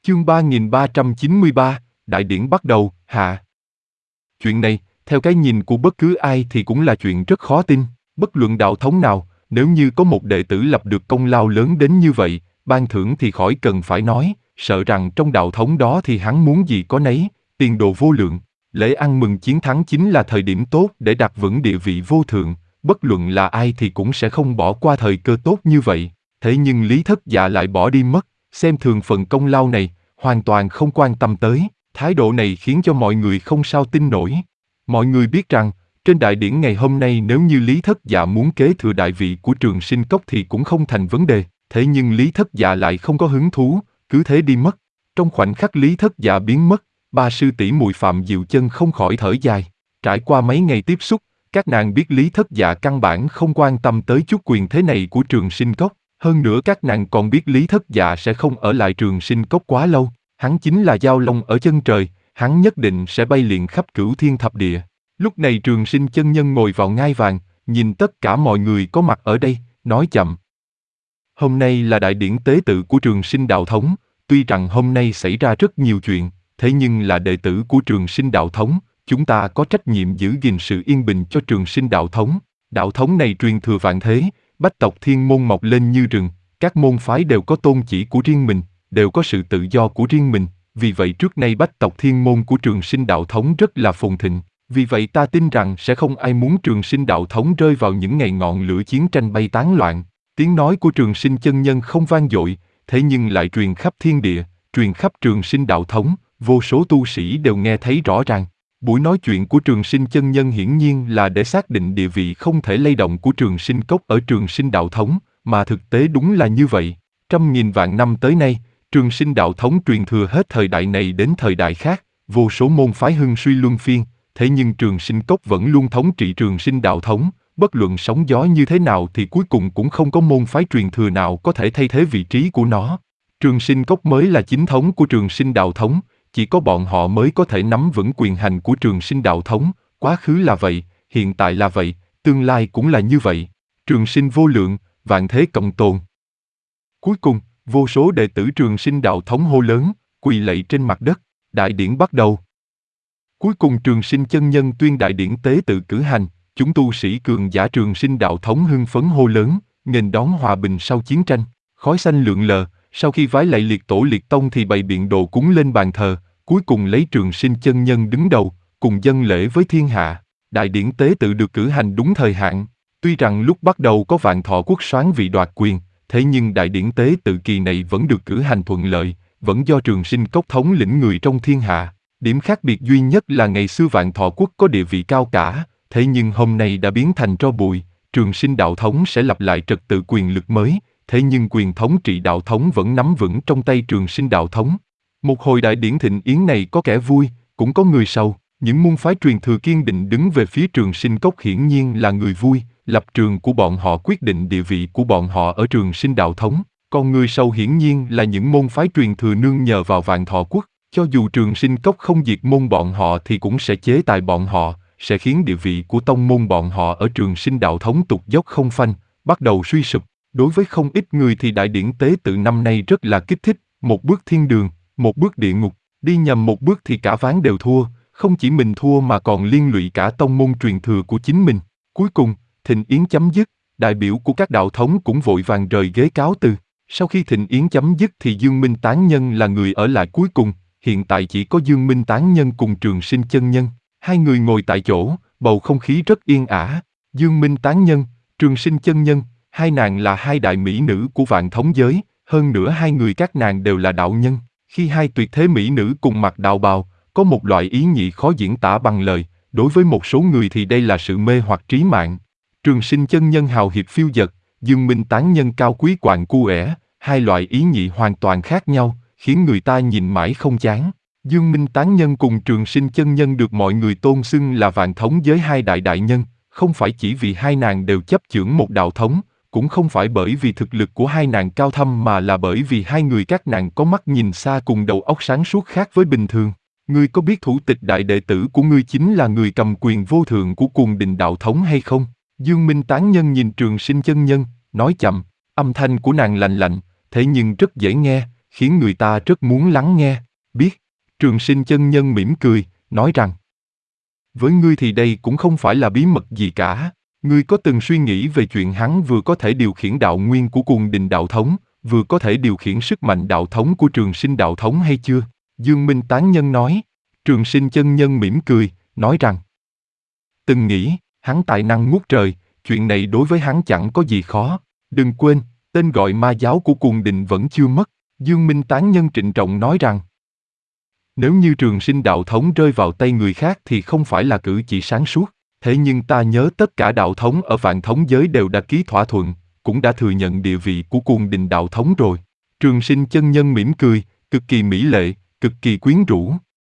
Chương 3393, Đại điển bắt đầu, hạ. Chuyện này, theo cái nhìn của bất cứ ai thì cũng là chuyện rất khó tin. Bất luận đạo thống nào, nếu như có một đệ tử lập được công lao lớn đến như vậy, ban thưởng thì khỏi cần phải nói, sợ rằng trong đạo thống đó thì hắn muốn gì có nấy, tiền đồ vô lượng. Lễ ăn mừng chiến thắng chính là thời điểm tốt để đặt vững địa vị vô thượng, bất luận là ai thì cũng sẽ không bỏ qua thời cơ tốt như vậy. Thế nhưng Lý Thất Dạ lại bỏ đi mất, xem thường phần công lao này, hoàn toàn không quan tâm tới. Thái độ này khiến cho mọi người không sao tin nổi. Mọi người biết rằng, trên đại điển ngày hôm nay nếu như Lý Thất Dạ muốn kế thừa đại vị của Trường Sinh Cốc thì cũng không thành vấn đề. Thế nhưng Lý Thất Dạ lại không có hứng thú, cứ thế đi mất. Trong khoảnh khắc Lý Thất Dạ biến mất, ba sư tỷ muội Phạm Diệu Chân không khỏi thở dài. Trải qua mấy ngày tiếp xúc, các nàng biết Lý Thất Dạ căn bản không quan tâm tới chút quyền thế này của Trường Sinh Cốc. Hơn nữa các nàng còn biết Lý Thất Dạ sẽ không ở lại Trường Sinh Cốc quá lâu. Hắn chính là Giao Long ở chân trời, hắn nhất định sẽ bay lượn khắp cửu thiên thập địa. Lúc này Trường Sinh chân nhân ngồi vào ngai vàng, nhìn tất cả mọi người có mặt ở đây, nói chậm. Hôm nay là đại điển tế tự của Trường Sinh đạo thống, tuy rằng hôm nay xảy ra rất nhiều chuyện, thế nhưng là đệ tử của Trường Sinh đạo thống, chúng ta có trách nhiệm giữ gìn sự yên bình cho Trường Sinh đạo thống. Đạo thống này truyền thừa vạn thế, bách tộc thiên môn mọc lên như rừng, các môn phái đều có tôn chỉ của riêng mình, đều có sự tự do của riêng mình, vì vậy trước nay bách tộc thiên môn của Trường Sinh đạo thống rất là phồn thịnh. Vì vậy ta tin rằng sẽ không ai muốn Trường Sinh đạo thống rơi vào những ngày ngọn lửa chiến tranh bay tán loạn. Tiếng nói của Trường Sinh chân nhân không vang dội, thế nhưng lại truyền khắp thiên địa, truyền khắp Trường Sinh đạo thống, vô số tu sĩ đều nghe thấy rõ ràng. Buổi nói chuyện của Trường Sinh chân nhân hiển nhiên là để xác định địa vị không thể lay động của Trường Sinh Cốc ở Trường Sinh đạo thống, mà thực tế đúng là như vậy. Trăm nghìn vạn năm tới nay, Trường Sinh đạo thống truyền thừa hết thời đại này đến thời đại khác, vô số môn phái hưng suy luân phiên, thế nhưng Trường Sinh Cốc vẫn luôn thống trị Trường Sinh đạo thống, bất luận sóng gió như thế nào thì cuối cùng cũng không có môn phái truyền thừa nào có thể thay thế vị trí của nó. Trường Sinh Cốc mới là chính thống của Trường Sinh đạo thống, chỉ có bọn họ mới có thể nắm vững quyền hành của Trường Sinh đạo thống, quá khứ là vậy, hiện tại là vậy, tương lai cũng là như vậy. Trường Sinh vô lượng, vạn thế cộng tồn. Cuối cùng, vô số đệ tử Trường Sinh đạo thống hô lớn, quỳ lạy trên mặt đất, đại điển bắt đầu. Cuối cùng Trường Sinh chân nhân tuyên đại điển tế tự cử hành, chúng tu sĩ cường giả Trường Sinh đạo thống hưng phấn hô lớn, nghênh đón hòa bình sau chiến tranh. Khói xanh lượn lờ, sau khi vái lạy liệt tổ liệt tông thì bày biện đồ cúng lên bàn thờ, cuối cùng lấy Trường Sinh chân nhân đứng đầu, cùng dâng lễ với thiên hạ. Đại điển tế tự được cử hành đúng thời hạn. Tuy rằng lúc bắt đầu có Vạn Thọ Quốc soán vị đoạt quyền, thế nhưng đại điển tế tự kỳ này vẫn được cử hành thuận lợi, vẫn do Trường Sinh Cốc thống lĩnh người trong thiên hạ. Điểm khác biệt duy nhất là ngày xưa Vạn Thọ Quốc có địa vị cao cả, thế nhưng hôm nay đã biến thành tro bụi. Trường Sinh đạo thống sẽ lập lại trật tự quyền lực mới, thế nhưng quyền thống trị đạo thống vẫn nắm vững trong tay Trường Sinh đạo thống. Một hồi đại điển thịnh yến này có kẻ vui, cũng có người sầu. Những môn phái truyền thừa kiên định đứng về phía Trường Sinh Cốc hiển nhiên là người vui, lập trường của bọn họ quyết định địa vị của bọn họ ở Trường Sinh đạo thống. Còn người sầu hiển nhiên là những môn phái truyền thừa nương nhờ vào Vạn Thọ Quốc. Cho dù Trường Sinh Cốc không diệt môn bọn họ thì cũng sẽ chế tài bọn họ, sẽ khiến địa vị của tông môn bọn họ ở Trường Sinh đạo thống tụt dốc không phanh, bắt đầu suy sụp. Đối với không ít người thì đại điển tế tự năm nay rất là kích thích, một bước thiên đường, một bước địa ngục, đi nhầm một bước thì cả ván đều thua, không chỉ mình thua mà còn liên lụy cả tông môn truyền thừa của chính mình. Cuối cùng, thịnh yến chấm dứt, đại biểu của các đạo thống cũng vội vàng rời ghế cáo từ. Sau khi thịnh yến chấm dứt thì Dương Minh Tán Nhân là người ở lại cuối cùng, hiện tại chỉ có Dương Minh Tán Nhân cùng Trường Sinh chân nhân, hai người ngồi tại chỗ, bầu không khí rất yên ả. Dương Minh Tán Nhân, Trường Sinh chân nhân, hai nàng là hai đại mỹ nữ của vạn thống giới, hơn nữa hai người các nàng đều là đạo nhân. Khi hai tuyệt thế mỹ nữ cùng mặc đạo bào, có một loại ý nhị khó diễn tả bằng lời, đối với một số người thì đây là sự mê hoặc trí mạng. Trường Sinh chân nhân hào hiệp phiêu dật, Dương Minh Tán Nhân cao quý quạng cu ẻ, hai loại ý nhị hoàn toàn khác nhau, khiến người ta nhìn mãi không chán. Dương Minh Tán Nhân cùng Trường Sinh chân nhân được mọi người tôn xưng là vạn thống giới hai đại đại nhân, không phải chỉ vì hai nàng đều chấp chưởng một đạo thống, cũng không phải bởi vì thực lực của hai nàng cao thâm mà là bởi vì hai người các nàng có mắt nhìn xa cùng đầu óc sáng suốt khác với bình thường. Ngươi có biết thủ tịch đại đệ tử của ngươi chính là người cầm quyền vô thượng của Cuồng Đình đạo thống hay không? Dương Minh Tán Nhân nhìn Trường Sinh chân nhân, nói chậm, âm thanh của nàng lạnh lạnh, thế nhưng rất dễ nghe, khiến người ta rất muốn lắng nghe. Biết, Trường Sinh chân nhân mỉm cười, nói rằng: với ngươi thì đây cũng không phải là bí mật gì cả. Ngươi có từng suy nghĩ về chuyện hắn vừa có thể điều khiển đạo nguyên của Cuồng Đình đạo thống, vừa có thể điều khiển sức mạnh đạo thống của Trường Sinh đạo thống hay chưa? Dương Minh tán nhân nói. Trường Sinh chân nhân mỉm cười, nói rằng: từng nghĩ, hắn tài năng ngút trời, chuyện này đối với hắn chẳng có gì khó. Đừng quên, tên gọi ma giáo của Cuồng Đình vẫn chưa mất. Dương Minh tán nhân trịnh trọng nói rằng: nếu như Trường Sinh đạo thống rơi vào tay người khác thì không phải là cử chỉ sáng suốt. Thế nhưng ta nhớ tất cả đạo thống ở Vạn Thống giới đều đã ký thỏa thuận, cũng đã thừa nhận địa vị của Cuồng Đình đạo thống rồi. Trường Sinh chân nhân mỉm cười, cực kỳ mỹ lệ, cực kỳ quyến rũ.